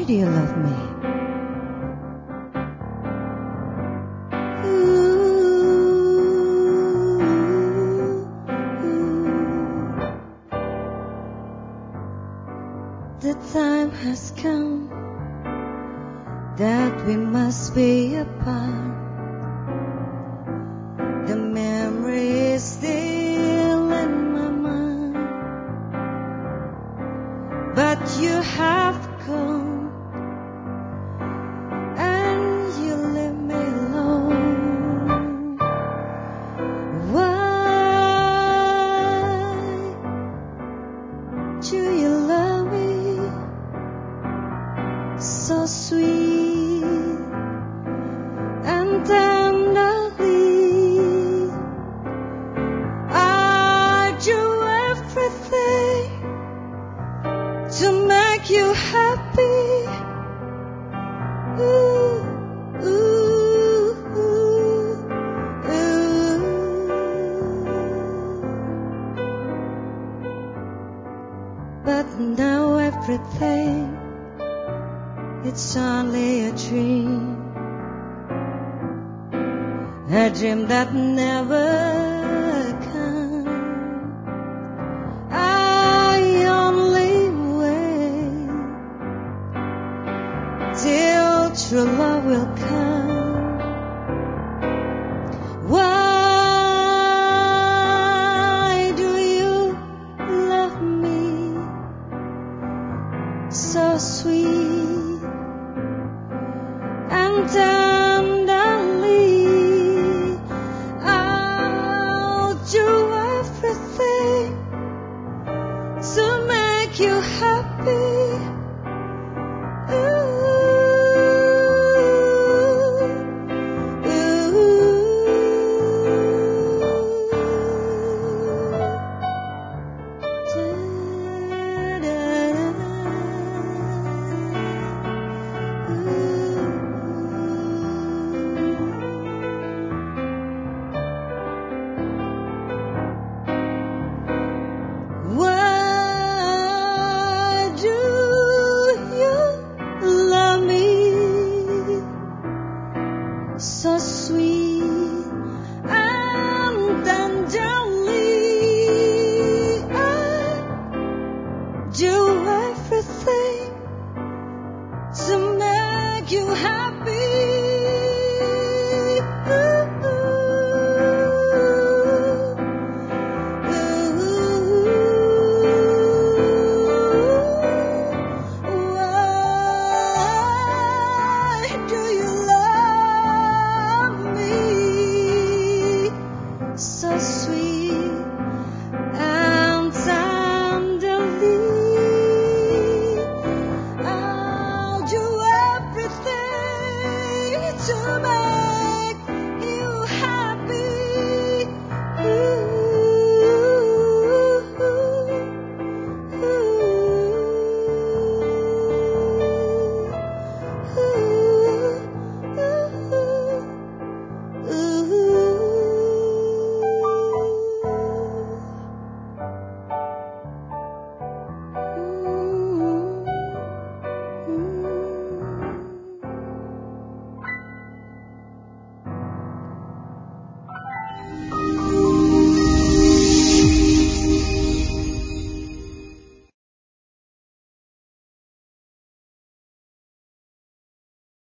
Why do you love me? The time has come that we must be apart. The memory is still in my mind, but you have gone and you leave me alone. Why do you love me so sweet and tenderly? I do everything to make you happy. Ooh, ooh, ooh, ooh. But now everything, it's only a dream that never